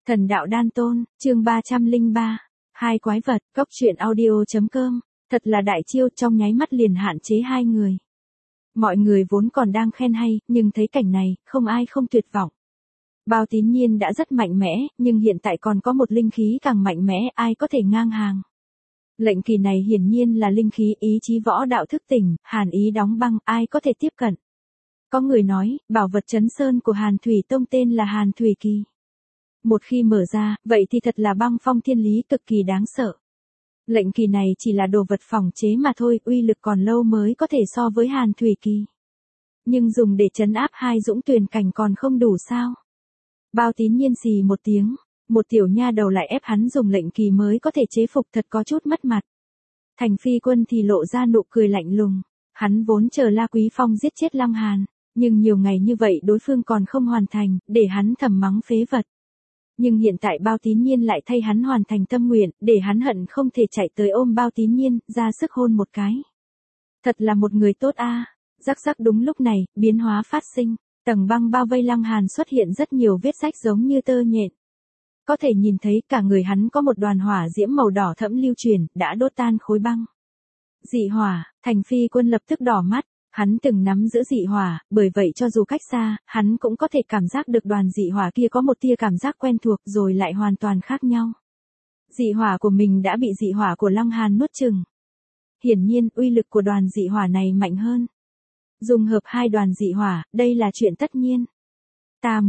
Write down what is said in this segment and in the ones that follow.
Thần đạo đan tôn, chương 303. Hai quái vật, cốc truyện audio.com. Thật là đại chiêu, trong nháy mắt liền hạn chế hai người. Mọi người vốn còn đang khen hay, nhưng thấy cảnh này, không ai không tuyệt vọng. Bao Tín Nhiên đã rất mạnh mẽ, nhưng hiện tại còn có một linh khí càng mạnh mẽ, ai có thể ngang hàng. Lệnh kỳ này hiển nhiên là linh khí ý chí võ đạo thức tỉnh, hàn ý đóng băng, ai có thể tiếp cận. Có người nói, bảo vật trấn sơn của Hàn Thủy Tông tên là Hàn Thủy Kỳ. Một khi mở ra, vậy thì thật là băng phong thiên lý cực kỳ đáng sợ. Lệnh kỳ này chỉ là đồ vật phòng chế mà thôi, uy lực còn lâu mới có thể so với Hàn Thủy Kỳ. Nhưng dùng để trấn áp hai dũng tuyền cảnh còn không đủ sao? Bao Tín Nhiên xì một tiếng, một tiểu nha đầu lại ép hắn dùng lệnh kỳ mới có thể chế phục, thật có chút mất mặt. Thành Phi Quân thì lộ ra nụ cười lạnh lùng, hắn vốn chờ La Quý Phong giết chết Lăng Hàn, nhưng nhiều ngày như vậy đối phương còn không hoàn thành, để hắn thầm mắng phế vật. Nhưng hiện tại Bao Tín Nhiên lại thay hắn hoàn thành tâm nguyện, để hắn hận không thể chạy tới ôm Bao Tín Nhiên, ra sức hôn một cái. Thật là một người tốt a. Rắc rắc, đúng lúc này, biến hóa phát sinh, tầng băng bao vây Lăng Hàn xuất hiện rất nhiều vết rách giống như tơ nhện. Có thể nhìn thấy cả người hắn có một đoàn hỏa diễm màu đỏ thẫm lưu truyền, đã đốt tan khối băng. Dị hỏa, Thành Phi Quân lập tức đỏ mắt. Hắn từng nắm giữ dị hỏa, bởi vậy cho dù cách xa, hắn cũng có thể cảm giác được đoàn dị hỏa kia có một tia cảm giác quen thuộc rồi lại hoàn toàn khác nhau. Dị hỏa của mình đã bị dị hỏa của Lăng Hàn nuốt chửng. Hiển nhiên, uy lực của đoàn dị hỏa này mạnh hơn. Dùng hợp hai đoàn dị hỏa, đây là chuyện tất nhiên. Ta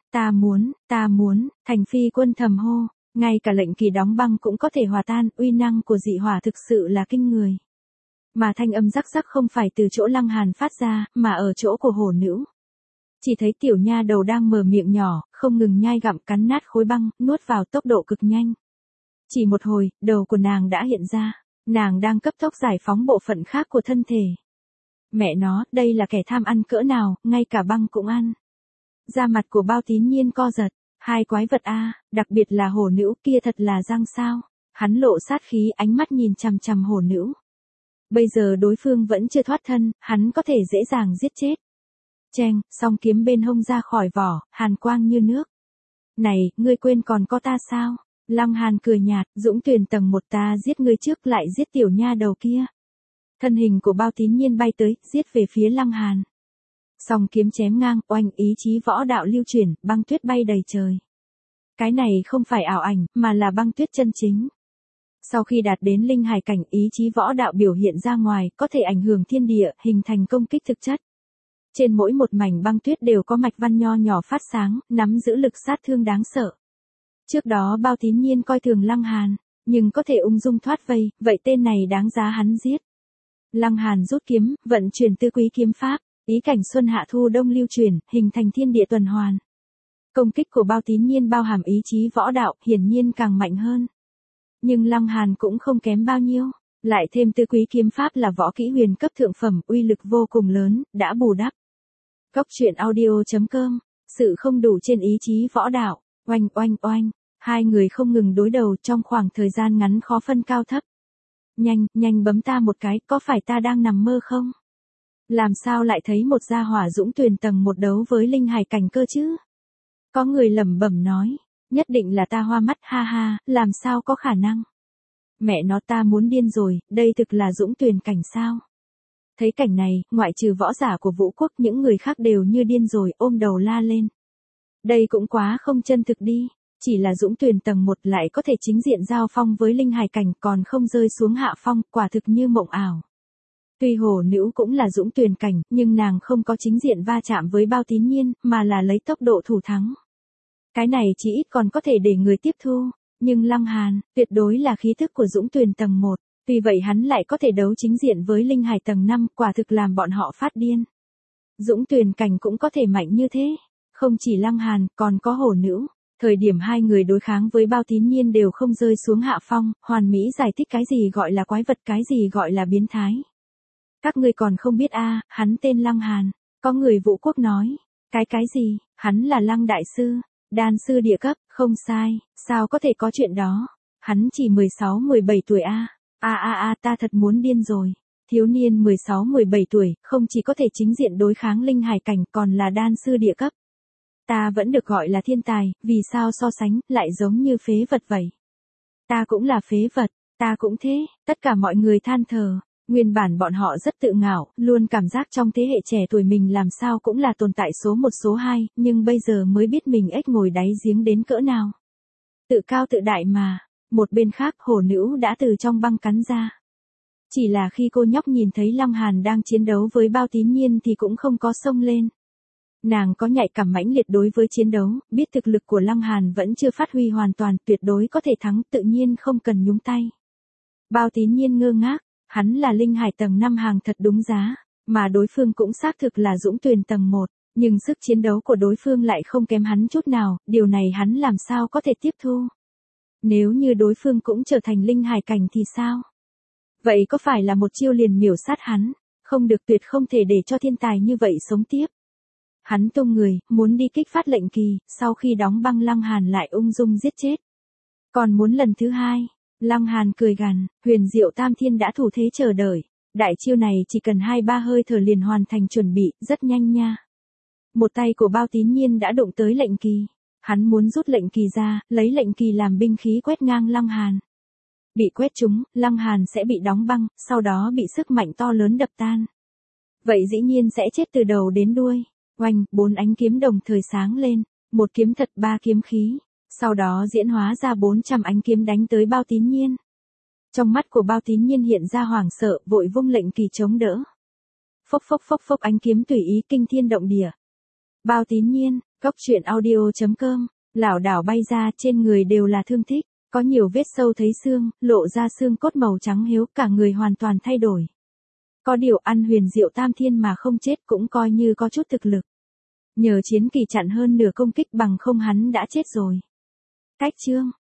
muốn, Thành Phi Quân thầm hô, ngay cả lệnh kỳ đóng băng cũng có thể hòa tan, uy năng của dị hỏa thực sự là kinh người. Mà thanh âm rắc rắc không phải từ chỗ Lăng Hàn phát ra, mà ở chỗ của hổ nữ. Chỉ thấy tiểu nha đầu đang mở miệng nhỏ, không ngừng nhai gặm cắn nát khối băng, nuốt vào tốc độ cực nhanh. Chỉ một hồi, đầu của nàng đã hiện ra, nàng đang cấp tốc giải phóng bộ phận khác của thân thể. Mẹ nó, đây là kẻ tham ăn cỡ nào, ngay cả băng cũng ăn. Da mặt của Bao Tín Nhiên co giật, hai quái vật a, đặc biệt là hổ nữ kia thật là răng sao. Hắn lộ sát khí, ánh mắt nhìn chằm chằm hổ nữ. Bây giờ đối phương vẫn chưa thoát thân, hắn có thể dễ dàng giết chết. Cheng, song kiếm bên hông ra khỏi vỏ, hàn quang như nước. Này, ngươi quên còn có ta sao? Lăng Hàn cười nhạt, dũng tuyền tầng 1 ta giết ngươi trước lại giết tiểu nha đầu kia. Thân hình của Bao Tín Nhiên bay tới, giết về phía Lăng Hàn. Song kiếm chém ngang, oanh, ý chí võ đạo lưu chuyển, băng tuyết bay đầy trời. Cái này không phải ảo ảnh, mà là băng tuyết chân chính. Sau khi đạt đến linh hải cảnh, ý chí võ đạo biểu hiện ra ngoài, có thể ảnh hưởng thiên địa, hình thành công kích thực chất. Trên mỗi một mảnh băng tuyết đều có mạch văn nho nhỏ phát sáng, nắm giữ lực sát thương đáng sợ. Trước đó Bao Tín Nhiên coi thường Lăng Hàn, nhưng có thể ung dung thoát vây, vậy tên này đáng giá hắn giết. Lăng Hàn rút kiếm, vận chuyển Tứ Quý kiếm pháp, ý cảnh xuân hạ thu đông lưu truyền, hình thành thiên địa tuần hoàn. Công kích của Bao Tín Nhiên bao hàm ý chí võ đạo, hiển nhiên càng mạnh hơn. Nhưng Lăng Hàn cũng không kém bao nhiêu, lại thêm Tứ Quý kiếm pháp là võ kỹ huyền cấp thượng phẩm, uy lực vô cùng lớn, đã bù đắp. Cốc truyện audio.com, sự không đủ trên ý chí võ đạo, oanh oanh oanh, hai người không ngừng đối đầu trong khoảng thời gian ngắn khó phân cao thấp. Nhanh bấm ta một cái, có phải ta đang nằm mơ không? Làm sao lại thấy một gia hỏa dũng tuyền tầng 1 đấu với linh hải cảnh cơ chứ? Có người lẩm bẩm nói. Nhất định là ta hoa mắt, ha ha, làm sao có khả năng. Mẹ nó, ta muốn điên rồi, đây thực là dũng tuyền cảnh sao. Thấy cảnh này, ngoại trừ võ giả của Vũ Quốc, những người khác đều như điên rồi, ôm đầu la lên. Đây cũng quá không chân thực đi, chỉ là dũng tuyền tầng 1 lại có thể chính diện giao phong với linh hải cảnh, còn không rơi xuống hạ phong, quả thực như mộng ảo. Tuy hổ nữ cũng là dũng tuyền cảnh, nhưng nàng không có chính diện va chạm với Bao Tín Nhiên, mà là lấy tốc độ thủ thắng. Cái này chỉ ít còn có thể để người tiếp thu, nhưng Lăng Hàn, tuyệt đối là khí thức của dũng tuyền tầng 1, tuy vậy hắn lại có thể đấu chính diện với linh hải tầng 5, quả thực làm bọn họ phát điên. Dũng tuyền cảnh cũng có thể mạnh như thế, không chỉ Lăng Hàn, còn có hổ nữ, thời điểm hai người đối kháng với Bao Tín Nhiên đều không rơi xuống hạ phong, hoàn mỹ giải thích cái gì gọi là quái vật, cái gì gọi là biến thái. Các ngươi còn không biết a, hắn tên Lăng Hàn, có người Vũ Quốc nói, cái gì, hắn là Lăng đại sư. Đan sư địa cấp, không sai, sao có thể có chuyện đó? Hắn chỉ 16-17 tuổi a. Ta thật muốn điên rồi. Thiếu niên 16-17 tuổi, không chỉ có thể chính diện đối kháng linh hải cảnh, còn là đan sư địa cấp. Ta vẫn được gọi là thiên tài, vì sao so sánh, lại giống như phế vật vậy? Ta cũng là phế vật, ta cũng thế, tất cả mọi người than thở. Nguyên bản bọn họ rất tự ngạo, luôn cảm giác trong thế hệ trẻ tuổi mình làm sao cũng là tồn tại số 1 số 2, nhưng bây giờ mới biết mình ếch ngồi đáy giếng đến cỡ nào. Tự cao tự đại mà. Một bên khác hổ nữ đã từ trong băng cắn ra. Chỉ là khi cô nhóc nhìn thấy Lăng Hàn đang chiến đấu với Bao Tín Nhiên thì cũng không có xông lên. Nàng có nhạy cảm mãnh liệt đối với chiến đấu, biết thực lực của Lăng Hàn vẫn chưa phát huy hoàn toàn, tuyệt đối có thể thắng, tự nhiên không cần nhúng tay. Bao Tín Nhiên ngơ ngác, hắn là linh hải tầng 5 hàng thật đúng giá, mà đối phương cũng xác thực là Dũng Tuyền tầng 1, nhưng sức chiến đấu của đối phương lại không kém hắn chút nào, điều này hắn làm sao có thể tiếp thu. Nếu như đối phương cũng trở thành linh hải cảnh thì sao? Vậy có phải là một chiêu liền miểu sát hắn? Không được, tuyệt không thể để cho thiên tài như vậy sống tiếp. Hắn tung người, muốn đi kích phát lệnh kỳ, sau khi đóng băng Lăng Hàn lại ung dung giết chết. Còn muốn lần thứ hai, Lăng Hàn cười gằn, Huyền Diệu Tam Thiên đã thủ thế chờ đợi. Đại chiêu này chỉ cần 2-3 hơi thở liền hoàn thành chuẩn bị, rất nhanh nha. Một tay của Bao Tín Nhiên đã đụng tới lệnh kỳ. Hắn muốn rút lệnh kỳ ra, lấy lệnh kỳ làm binh khí quét ngang Lăng Hàn. Bị quét trúng, Lăng Hàn sẽ bị đóng băng, sau đó bị sức mạnh to lớn đập tan. Vậy dĩ nhiên sẽ chết từ đầu đến đuôi. Oanh, 4 ánh kiếm đồng thời sáng lên, một kiếm thật 3 kiếm khí, sau đó diễn hóa ra 400 ánh kiếm đánh tới Bao Tín Nhiên. Trong mắt của Bao Tín Nhiên hiện ra hoảng sợ, vội vung lệnh kỳ chống đỡ. Phốc phốc phốc phốc, ánh kiếm tùy ý kinh thiên động địa. Bao Tín Nhiên, Cốc.audio.com, lảo đảo bay ra, trên người đều là thương tích, có nhiều vết sâu thấy xương, lộ ra xương cốt màu trắng hiếu, cả người hoàn toàn thay đổi. Có điều ăn Huyền Diệu Tam Thiên mà không chết cũng coi như có chút thực lực. Nhờ chiến kỳ chặn hơn nửa công kích, bằng không hắn đã chết rồi. Cách chương